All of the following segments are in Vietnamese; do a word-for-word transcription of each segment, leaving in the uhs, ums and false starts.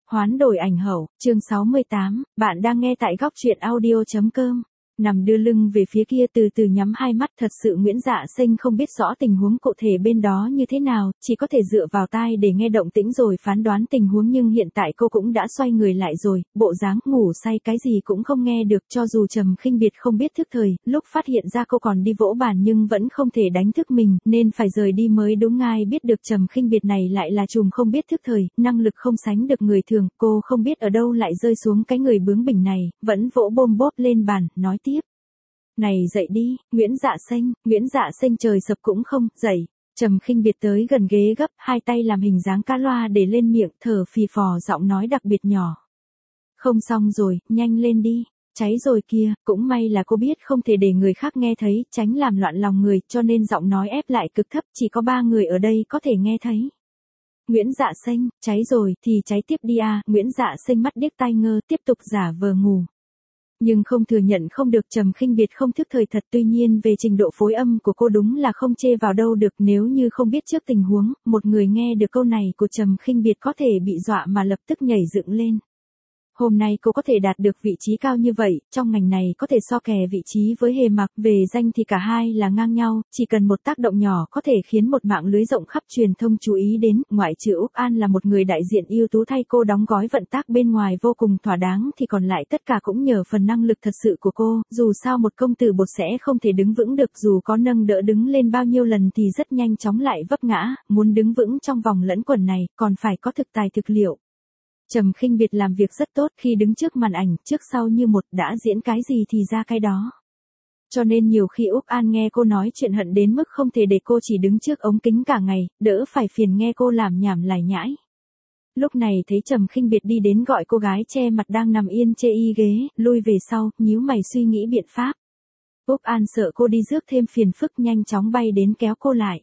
Hoán đổi ảnh hậu, chương sáu mươi tám, bạn đang nghe tại góc truyện audio chấm com. Nằm đưa lưng về phía kia từ từ nhắm hai mắt, thật sự Nguyễn Dạ Sinh không biết rõ tình huống cụ thể bên đó như thế nào, chỉ có thể dựa vào tai để nghe động tĩnh rồi phán đoán tình huống, nhưng hiện tại cô cũng đã xoay người lại rồi, bộ dáng ngủ say cái gì cũng không nghe được, cho dù Trầm Khinh Biệt không biết thức thời, lúc phát hiện ra cô còn đi vỗ bàn nhưng vẫn không thể đánh thức mình, nên phải rời đi mới đúng. Ai biết được Trầm Khinh Biệt này lại là trùm không biết thức thời, năng lực không sánh được người thường, cô không biết ở đâu lại rơi xuống cái người bướng bỉnh này, vẫn vỗ bôm bốp lên bàn, nói tiếp. Này dậy đi, Nguyễn Dạ Sinh, Nguyễn Dạ Sinh trời sập cũng không, dậy. Trầm Khinh Biệt tới gần ghế gấp, hai tay làm hình dáng cá loa để lên miệng, thở phì phò, giọng nói đặc biệt nhỏ. Không xong rồi, nhanh lên đi, cháy rồi kia, cũng may là cô biết không thể để người khác nghe thấy, tránh làm loạn lòng người, cho nên giọng nói ép lại cực thấp, chỉ có ba người ở đây có thể nghe thấy. Nguyễn Dạ Sinh, cháy rồi, thì cháy tiếp đi à, Nguyễn Dạ Sinh mắt điếc tai ngơ, tiếp tục giả vờ ngủ. Nhưng không thừa nhận không được, Trầm Khinh Biệt không thức thời thật, tuy nhiên về trình độ phối âm của cô đúng là không chê vào đâu được, nếu như không biết trước tình huống, một người nghe được câu này của Trầm Khinh Biệt có thể bị dọa mà lập tức nhảy dựng lên. Hôm nay cô có thể đạt được vị trí cao như vậy, trong ngành này có thể so kè vị trí với Hề Mặc, về danh thì cả hai là ngang nhau, chỉ cần một tác động nhỏ có thể khiến một mạng lưới rộng khắp truyền thông chú ý đến, ngoại trừ Úc An là một người đại diện ưu tú thay cô đóng gói vận tác bên ngoài vô cùng thỏa đáng, thì còn lại tất cả cũng nhờ phần năng lực thật sự của cô, dù sao một công tử bột sẽ không thể đứng vững được, dù có nâng đỡ đứng lên bao nhiêu lần thì rất nhanh chóng lại vấp ngã, muốn đứng vững trong vòng lẫn quẩn này, còn phải có thực tài thực liệu. Trầm Khinh Biệt làm việc rất tốt, khi đứng trước màn ảnh, trước sau như một, đã diễn cái gì thì ra cái đó. Cho nên nhiều khi Úc An nghe cô nói chuyện hận đến mức không thể để cô chỉ đứng trước ống kính cả ngày, đỡ phải phiền nghe cô làm nhảm lải nhãi. Lúc này thấy Trầm Khinh Biệt đi đến gọi cô gái che mặt đang nằm yên chê y ghế, lui về sau, nhíu mày suy nghĩ biện pháp. Úc An sợ cô đi rước thêm phiền phức, nhanh chóng bay đến kéo cô lại.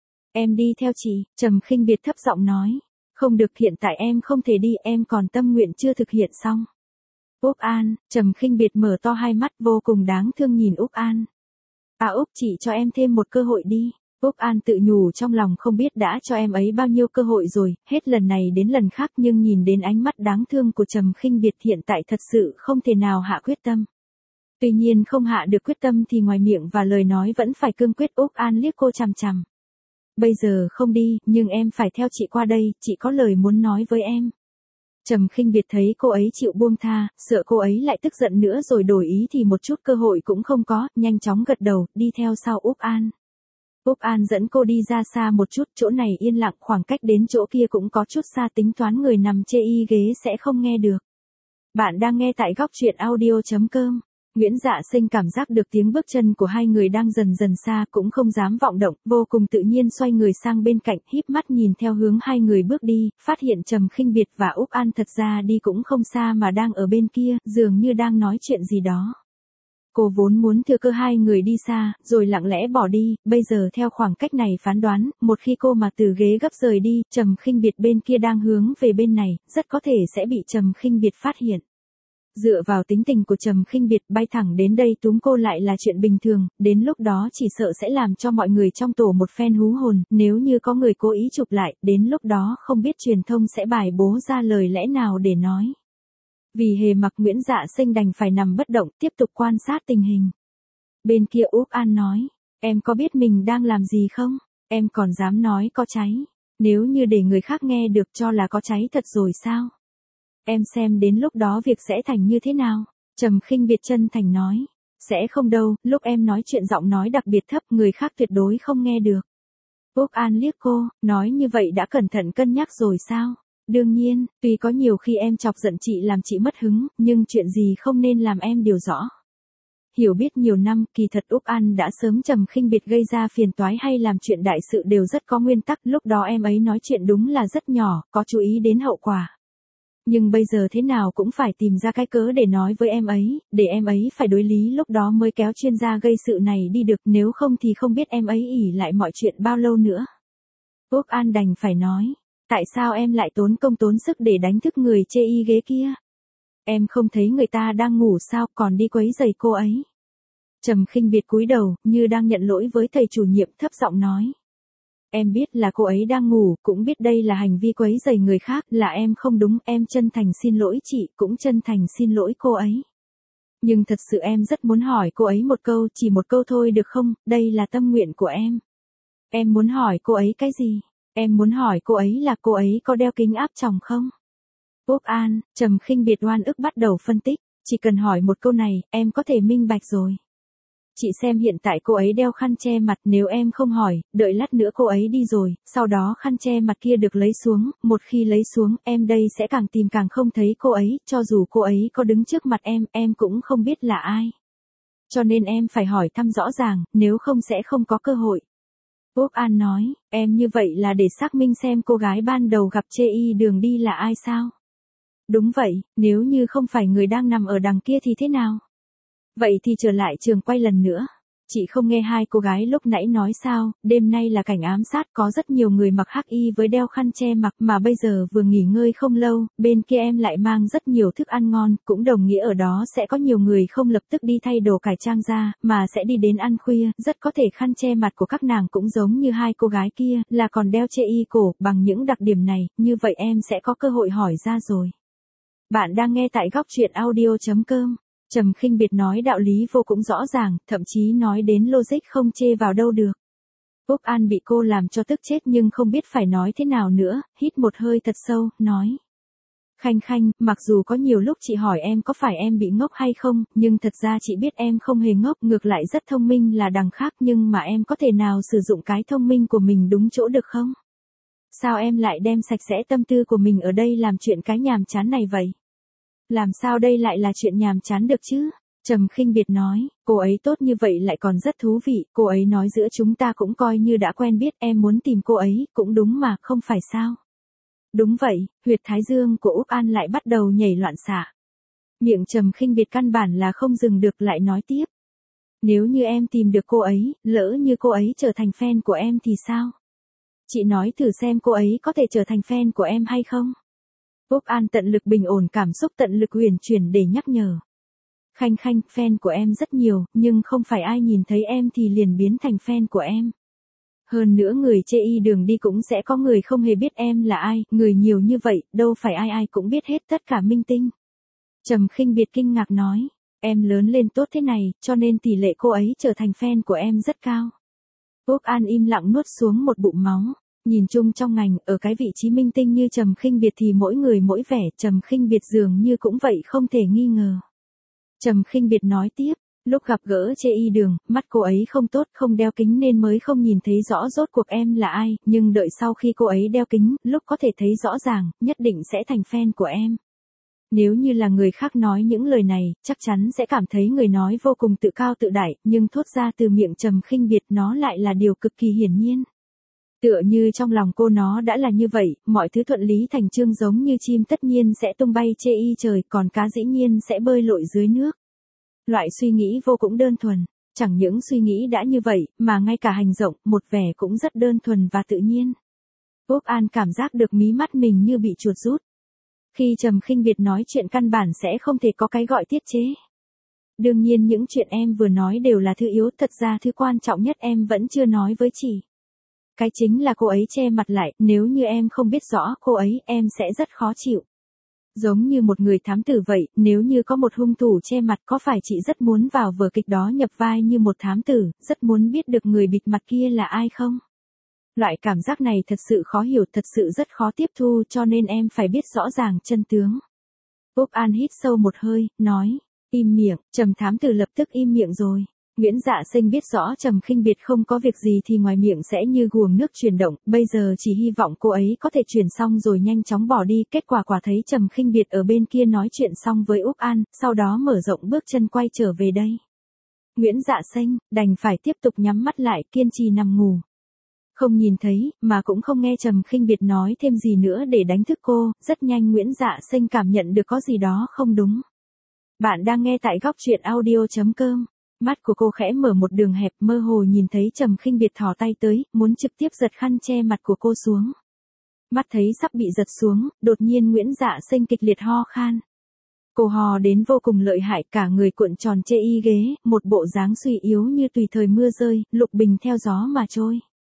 Em đi theo chị, Trầm Khinh Biệt thấp giọng nói. Không được, hiện tại em không thể đi, em còn tâm nguyện chưa thực hiện xong. Úc An, Trầm Khinh Biệt mở to hai mắt vô cùng đáng thương nhìn Úc An. À Úc, chị cho em thêm một cơ hội đi. Úc An tự nhủ trong lòng, không biết đã cho em ấy bao nhiêu cơ hội rồi, hết lần này đến lần khác, nhưng nhìn đến ánh mắt đáng thương của Trầm Khinh Biệt hiện tại thật sự không thể nào hạ quyết tâm. Tuy nhiên không hạ được quyết tâm thì ngoài miệng và lời nói vẫn phải cương quyết. Úc An liếc cô chằm chằm. Bây giờ không đi, nhưng em phải theo chị qua đây, chị có lời muốn nói với em. Trầm Khinh Biệt thấy cô ấy chịu buông tha, sợ cô ấy lại tức giận nữa rồi đổi ý thì một chút cơ hội cũng không có, nhanh chóng gật đầu, đi theo sau Úc An. Úc An dẫn cô đi ra xa một chút, chỗ này yên lặng, khoảng cách đến chỗ kia cũng có chút xa, tính toán người nằm chê y ghế sẽ không nghe được. Bạn đang nghe tại góc truyện audio chấm com. Nguyễn Dạ Sinh cảm giác được tiếng bước chân của hai người đang dần dần xa, cũng không dám vọng động, vô cùng tự nhiên xoay người sang bên cạnh, híp mắt nhìn theo hướng hai người bước đi, phát hiện Trầm Khinh Biệt và Úc An thật ra đi cũng không xa mà đang ở bên kia, dường như đang nói chuyện gì đó. Cô vốn muốn thừa cơ hai người đi xa, rồi lặng lẽ bỏ đi, bây giờ theo khoảng cách này phán đoán, một khi cô mà từ ghế gấp rời đi, Trầm Khinh Biệt bên kia đang hướng về bên này, rất có thể sẽ bị Trầm Khinh Biệt phát hiện. Dựa vào tính tình của Trầm Khinh Biệt, bay thẳng đến đây túm cô lại là chuyện bình thường, đến lúc đó chỉ sợ sẽ làm cho mọi người trong tổ một phen hú hồn, nếu như có người cố ý chụp lại, đến lúc đó không biết truyền thông sẽ bài bố ra lời lẽ nào để nói. Vì Hề Mặc, Nguyễn Dạ Sinh đành phải nằm bất động, tiếp tục quan sát tình hình. Bên kia Úc An nói, em có biết mình đang làm gì không? Em còn dám nói có cháy, nếu như để người khác nghe được cho là có cháy thật rồi sao? Em xem đến lúc đó việc sẽ thành như thế nào? Trầm Khinh Biệt chân thành nói. Sẽ không đâu, lúc em nói chuyện giọng nói đặc biệt thấp, người khác tuyệt đối không nghe được. Úc An liếc cô, nói như vậy đã cẩn thận cân nhắc rồi sao? Đương nhiên, tuy có nhiều khi em chọc giận chị làm chị mất hứng, nhưng chuyện gì không nên làm em điều rõ. Hiểu biết nhiều năm, kỳ thật Úc An đã sớm Trầm Khinh Biệt gây ra phiền toái hay làm chuyện đại sự đều rất có nguyên tắc, lúc đó em ấy nói chuyện đúng là rất nhỏ, có chú ý đến hậu quả. Nhưng bây giờ thế nào cũng phải tìm ra cái cớ để nói với em ấy, để em ấy phải đối lý, lúc đó mới kéo chuyên gia gây sự này đi được, nếu không thì không biết em ấy ỷ lại mọi chuyện bao lâu nữa. Úc An đành phải nói, tại sao em lại tốn công tốn sức để đánh thức người chê y ghế kia? Em không thấy người ta đang ngủ sao, còn đi quấy rầy cô ấy? Trầm Khinh Biệt cúi đầu, như đang nhận lỗi với thầy chủ nhiệm, thấp giọng nói. Em biết là cô ấy đang ngủ, cũng biết đây là hành vi quấy rầy người khác, là em không đúng, em chân thành xin lỗi chị, cũng chân thành xin lỗi cô ấy. Nhưng thật sự em rất muốn hỏi cô ấy một câu, chỉ một câu thôi được không, đây là tâm nguyện của em. Em muốn hỏi cô ấy cái gì? Em muốn hỏi cô ấy là cô ấy có đeo kính áp tròng không? Úc An, Trầm Khinh Biệt oan ức bắt đầu phân tích, chỉ cần hỏi một câu này, em có thể minh bạch rồi. Chị xem hiện tại cô ấy đeo khăn che mặt, nếu em không hỏi, đợi lát nữa cô ấy đi rồi, sau đó khăn che mặt kia được lấy xuống, một khi lấy xuống, em đây sẽ càng tìm càng không thấy cô ấy, cho dù cô ấy có đứng trước mặt em, em cũng không biết là ai. Cho nên em phải hỏi thăm rõ ràng, nếu không sẽ không có cơ hội. Úc An nói, em như vậy là để xác minh xem cô gái ban đầu gặp chê y đường đi là ai sao? Đúng vậy, nếu như không phải người đang nằm ở đằng kia thì thế nào? Vậy thì trở lại trường quay lần nữa. Chị không nghe hai cô gái lúc nãy nói sao, đêm nay là cảnh ám sát, có rất nhiều người mặc hắc y với đeo khăn che mặt, mà bây giờ vừa nghỉ ngơi không lâu, bên kia em lại mang rất nhiều thức ăn ngon, cũng đồng nghĩa ở đó sẽ có nhiều người không lập tức đi thay đồ cải trang ra, mà sẽ đi đến ăn khuya, rất có thể khăn che mặt của các nàng cũng giống như hai cô gái kia, là còn đeo chê y cổ, bằng những đặc điểm này, như vậy em sẽ có cơ hội hỏi ra rồi. Bạn đang nghe tại góc truyện audio chấm com. Trầm Khinh Biệt nói đạo lý vô cùng rõ ràng, thậm chí nói đến logic không chê vào đâu được. Úc An bị cô làm cho tức chết nhưng không biết phải nói thế nào nữa, hít một hơi thật sâu, nói. Khanh Khanh, mặc dù có nhiều lúc chị hỏi em có phải em bị ngốc hay không, nhưng thật ra chị biết em không hề ngốc, ngược lại rất thông minh là đằng khác, nhưng mà em có thể nào sử dụng cái thông minh của mình đúng chỗ được không? Sao em lại đem sạch sẽ tâm tư của mình ở đây làm chuyện cái nhàm chán này vậy? Làm sao đây lại là chuyện nhàm chán được chứ? Trầm Khinh Biệt nói, cô ấy tốt như vậy lại còn rất thú vị, cô ấy nói giữa chúng ta cũng coi như đã quen biết, em muốn tìm cô ấy, cũng đúng mà, không phải sao? Đúng vậy, huyệt thái dương của Úc An lại bắt đầu nhảy loạn xạ. Miệng Trầm Khinh Biệt căn bản là không dừng được, lại nói tiếp. Nếu như em tìm được cô ấy, lỡ như cô ấy trở thành fan của em thì sao? Chị nói thử xem cô ấy có thể trở thành fan của em hay không? Úc An tận lực bình ổn cảm xúc, tận lực huyền chuyển để nhắc nhở. Khanh Khanh, fan của em rất nhiều, nhưng không phải ai nhìn thấy em thì liền biến thành fan của em. Hơn nữa người chê y đường đi cũng sẽ có người không hề biết em là ai, người nhiều như vậy, đâu phải ai ai cũng biết hết tất cả minh tinh. Trầm Khinh Biệt kinh ngạc nói, em lớn lên tốt thế này, cho nên tỷ lệ cô ấy trở thành fan của em rất cao. Úc An im lặng nuốt xuống một bụng máu. Nhìn chung trong ngành, ở cái vị trí minh tinh như Trầm Khinh Biệt thì mỗi người mỗi vẻ, Trầm Khinh Biệt dường như cũng vậy không thể nghi ngờ. Trầm Khinh Biệt nói tiếp, lúc gặp gỡ chê y đường, mắt cô ấy không tốt, không đeo kính nên mới không nhìn thấy rõ rốt cuộc em là ai, nhưng đợi sau khi cô ấy đeo kính, lúc có thể thấy rõ ràng, nhất định sẽ thành fan của em. Nếu như là người khác nói những lời này, chắc chắn sẽ cảm thấy người nói vô cùng tự cao tự đại, nhưng thốt ra từ miệng Trầm Khinh Biệt nó lại là điều cực kỳ hiển nhiên. Tựa như trong lòng cô nó đã là như vậy, mọi thứ thuận lý thành chương, giống như chim tất nhiên sẽ tung bay chê y trời, còn cá dĩ nhiên sẽ bơi lội dưới nước. Loại suy nghĩ vô cùng đơn thuần, chẳng những suy nghĩ đã như vậy, mà ngay cả hành động, một vẻ cũng rất đơn thuần và tự nhiên. Úc An cảm giác được mí mắt mình như bị chuột rút. Khi Trầm Khinh Biệt nói chuyện căn bản sẽ không thể có cái gọi tiết chế. Đương nhiên những chuyện em vừa nói đều là thứ yếu, thật ra thứ quan trọng nhất em vẫn chưa nói với chị. Cái chính là cô ấy che mặt lại, nếu như em không biết rõ cô ấy, em sẽ rất khó chịu. Giống như một người thám tử vậy, nếu như có một hung thủ che mặt, có phải chị rất muốn vào vở kịch đó nhập vai như một thám tử, rất muốn biết được người bịt mặt kia là ai không? Loại cảm giác này thật sự khó hiểu, thật sự rất khó tiếp thu, cho nên em phải biết rõ ràng chân tướng. Úc An hít sâu một hơi, nói, im miệng, Trầm thám tử lập tức im miệng rồi. Nguyễn Dạ Sinh biết rõ Trầm Khinh Biệt không có việc gì thì ngoài miệng sẽ như guồng nước chuyển động, bây giờ chỉ hy vọng cô ấy có thể chuyển xong rồi nhanh chóng bỏ đi, kết quả quả thấy Trầm Khinh Biệt ở bên kia nói chuyện xong với Úc An, sau đó mở rộng bước chân quay trở về đây. Nguyễn Dạ Sinh đành phải tiếp tục nhắm mắt lại, kiên trì nằm ngủ. Không nhìn thấy, mà cũng không nghe Trầm Khinh Biệt nói thêm gì nữa để đánh thức cô, rất nhanh Nguyễn Dạ Sinh cảm nhận được có gì đó không đúng. Bạn đang nghe tại góc truyện audio chấm com. Mắt của cô khẽ mở một đường hẹp, mơ hồ nhìn thấy Trầm Khinh Biệt thò tay tới, muốn trực tiếp giật khăn che mặt của cô xuống. Mắt thấy sắp bị giật xuống, đột nhiên Nguyễn Dạ Sinh kịch liệt ho khan. Cô hò đến vô cùng lợi hại, cả người cuộn tròn chê y ghế, một bộ dáng suy yếu như tùy thời mưa rơi, lục bình theo gió mà trôi.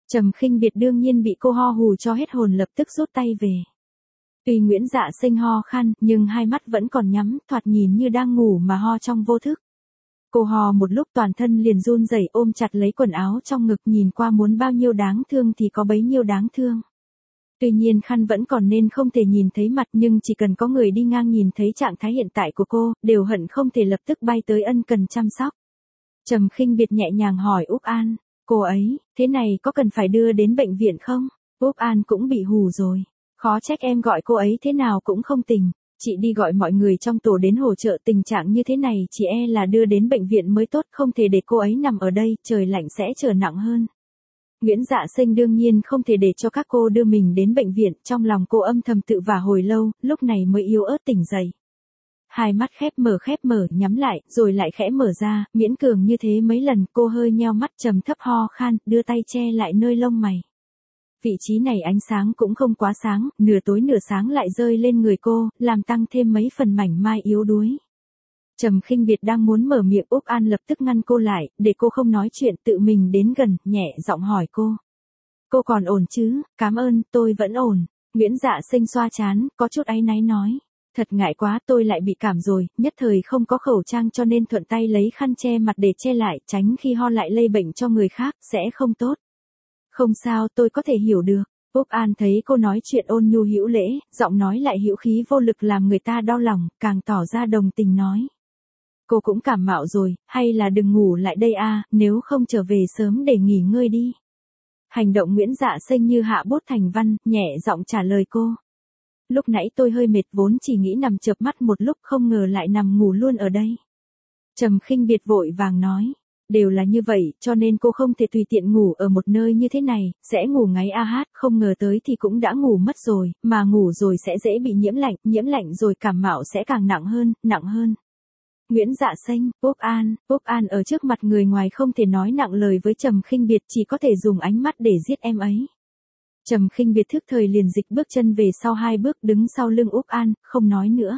Trầm Khinh Biệt đương nhiên bị cô ho hù cho hết hồn, lập tức rút tay về. Tuy Nguyễn Dạ Sinh ho khan, nhưng hai mắt vẫn còn nhắm, thoạt nhìn như đang ngủ mà ho trong vô thức. Cô ho một lúc toàn thân liền run rẩy, ôm chặt lấy quần áo trong ngực, nhìn qua muốn bao nhiêu đáng thương thì có bấy nhiêu đáng thương. Tuy nhiên khăn vẫn còn nên không thể nhìn thấy mặt, nhưng chỉ cần có người đi ngang nhìn thấy trạng thái hiện tại của cô, đều hận không thể lập tức bay tới ân cần chăm sóc. Trầm Khinh Biệt nhẹ nhàng hỏi Úc An, cô ấy, thế này có cần phải đưa đến bệnh viện không? Úc An cũng bị hù rồi. Khó trách em gọi cô ấy thế nào cũng không tỉnh. Chị đi gọi mọi người trong tổ đến hỗ trợ, tình trạng như thế này chị e là đưa đến bệnh viện mới tốt, không thể để cô ấy nằm ở đây, trời lạnh sẽ trở nặng hơn. Nguyễn Dạ Sinh đương nhiên không thể để cho các cô đưa mình đến bệnh viện, trong lòng cô âm thầm tự vả hồi lâu, lúc này mới yếu ớt tỉnh dậy. Hai mắt khép mở khép mở, nhắm lại, rồi lại khẽ mở ra, miễn cường như thế mấy lần, cô hơi nheo mắt trầm thấp ho khan, đưa tay che lại nơi lông mày. Vị trí này ánh sáng cũng không quá sáng, nửa tối nửa sáng lại rơi lên người cô, làm tăng thêm mấy phần mảnh mai yếu đuối. Trầm Khinh Biệt đang muốn mở miệng, Úc An lập tức ngăn cô lại, để cô không nói chuyện, tự mình đến gần, nhẹ giọng hỏi cô. Cô còn ổn chứ? Cảm ơn, tôi vẫn ổn. Nguyễn Dạ Sinh xoa trán, có chút áy náy nói. Thật ngại quá, tôi lại bị cảm rồi, nhất thời không có khẩu trang cho nên thuận tay lấy khăn che mặt để che lại, tránh khi ho lại lây bệnh cho người khác, sẽ không tốt. Không sao, tôi có thể hiểu được. Úc An thấy cô nói chuyện ôn nhu hữu lễ, giọng nói lại hữu khí vô lực làm người ta đau lòng, càng tỏ ra đồng tình nói. Cô cũng cảm mạo rồi, hay là đừng ngủ lại đây a, nếu không trở về sớm để nghỉ ngơi đi. Hành động Nguyễn Dạ Sinh như hạ bút thành văn, nhẹ giọng trả lời cô. Lúc nãy tôi hơi mệt, vốn chỉ nghĩ nằm chợp mắt một lúc, không ngờ lại nằm ngủ luôn ở đây. Trầm Khinh Biệt vội vàng nói. Đều là như vậy, cho nên cô không thể tùy tiện ngủ ở một nơi như thế này, sẽ ngủ ngáy a hát, không ngờ tới thì cũng đã ngủ mất rồi, mà ngủ rồi sẽ dễ bị nhiễm lạnh, nhiễm lạnh rồi cảm mạo sẽ càng nặng hơn, nặng hơn. Nguyễn Dạ Sinh, Úc An, Úc An ở trước mặt người ngoài không thể nói nặng lời với Trầm Khinh Biệt, chỉ có thể dùng ánh mắt để giết em ấy. Trầm Khinh Biệt thức thời liền dịch bước chân về sau hai bước, đứng sau lưng Úc An, không nói nữa.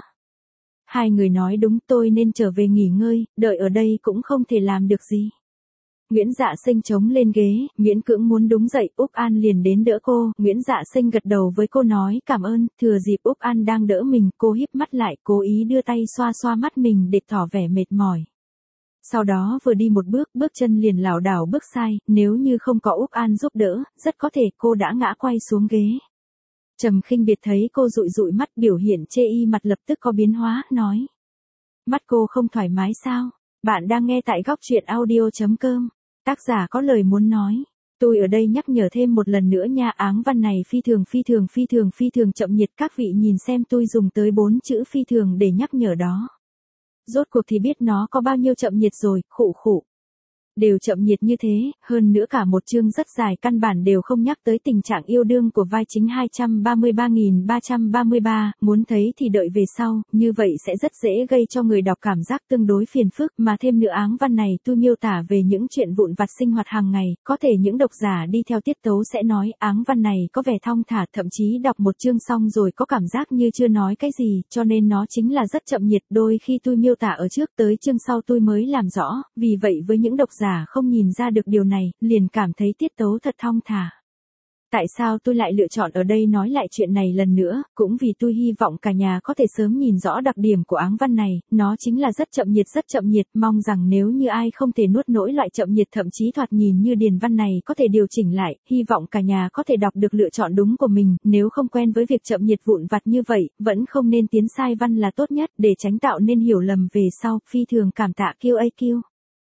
Hai người nói đúng, tôi nên trở về nghỉ ngơi, đợi ở đây cũng không thể làm được gì. Nguyễn Dạ Sinh chống lên ghế, miễn cưỡng muốn đứng dậy, Úc An liền đến đỡ cô, Nguyễn Dạ Sinh gật đầu với cô nói cảm ơn, thừa dịp Úc An đang đỡ mình, cô híp mắt lại, cố ý đưa tay xoa xoa mắt mình để tỏ vẻ mệt mỏi. Sau đó vừa đi một bước, bước chân liền lảo đảo bước sai, nếu như không có Úc An giúp đỡ, rất có thể cô đã ngã quay xuống ghế. Trầm Khinh Biệt thấy cô dụi dụi mắt, biểu hiện chê y mặt lập tức có biến hóa, nói. Mắt cô không thoải mái sao? Bạn đang nghe tại góc truyện audio chấm com. Tác giả có lời muốn nói. Tôi ở đây nhắc nhở thêm một lần nữa nha, áng văn này phi thường phi thường phi thường phi thường chậm nhiệt, các vị nhìn xem tôi dùng tới bốn chữ phi thường để nhắc nhở đó. Rốt cuộc thì biết nó có bao nhiêu chậm nhiệt rồi, khụ khụ. Đều chậm nhiệt như thế, hơn nữa cả một chương rất dài, căn bản đều không nhắc tới tình trạng yêu đương của vai chính hai trăm ba mươi ba nghìn ba trăm ba mươi ba, muốn thấy thì đợi về sau, như vậy sẽ rất dễ gây cho người đọc cảm giác tương đối phiền phức, mà thêm nữa áng văn này tôi miêu tả về những chuyện vụn vặt sinh hoạt hàng ngày, có thể những độc giả đi theo tiết tấu sẽ nói áng văn này có vẻ thong thả, thậm chí đọc một chương xong rồi có cảm giác như chưa nói cái gì, cho nên nó chính là rất chậm nhiệt, đôi khi tôi miêu tả ở trước tới chương sau tôi mới làm rõ, vì vậy với những độc giả không nhìn ra được điều này, liền cảm thấy tiết tấu thật thong thả. Tại sao tôi lại lựa chọn ở đây nói lại chuyện này lần nữa, cũng vì tôi hy vọng cả nhà có thể sớm nhìn rõ đặc điểm của áng văn này, nó chính là rất chậm nhiệt rất chậm nhiệt, mong rằng nếu như ai không thể nuốt nổi loại chậm nhiệt thậm chí thoạt nhìn như điền văn này có thể điều chỉnh lại, hy vọng cả nhà có thể đọc được lựa chọn đúng của mình, nếu không quen với việc chậm nhiệt vụn vặt như vậy, vẫn không nên tiến sai văn là tốt nhất, để tránh tạo nên hiểu lầm về sau, phi thường cảm tạ Q A Q.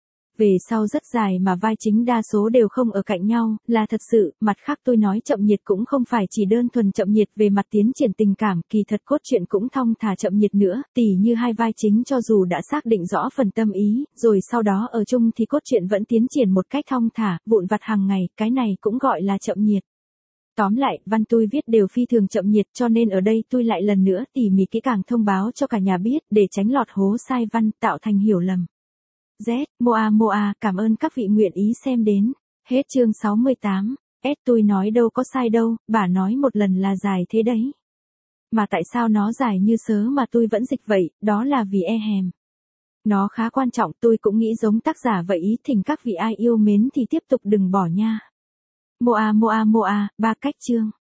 Về sau rất dài mà vai chính đa số đều không ở cạnh nhau, là thật sự, mặt khác tôi nói chậm nhiệt cũng không phải chỉ đơn thuần chậm nhiệt về mặt tiến triển tình cảm, kỳ thật cốt truyện cũng thong thả chậm nhiệt nữa, tỉ như hai vai chính cho dù đã xác định rõ phần tâm ý, rồi sau đó ở chung thì cốt truyện vẫn tiến triển một cách thong thả, vụn vặt hàng ngày, cái này cũng gọi là chậm nhiệt. Tóm lại, văn tôi viết đều phi thường chậm nhiệt, cho nên ở đây tôi lại lần nữa tỉ mỉ kỹ càng thông báo cho cả nhà biết, để tránh lọt hố sai văn, tạo thành hiểu lầm. Z, Moa Moa, cảm ơn các vị nguyện ý xem đến. Hết chương sáu mươi tám. S tôi nói đâu có sai đâu, bà nói một lần là dài thế đấy. Mà tại sao nó dài như sớ mà tôi vẫn dịch vậy, đó là vì e hèm. Nó khá quan trọng, tôi cũng nghĩ giống tác giả vậy ý, thỉnh các vị ai yêu mến thì tiếp tục đừng bỏ nha. Moa Moa Moa, ba cách chương.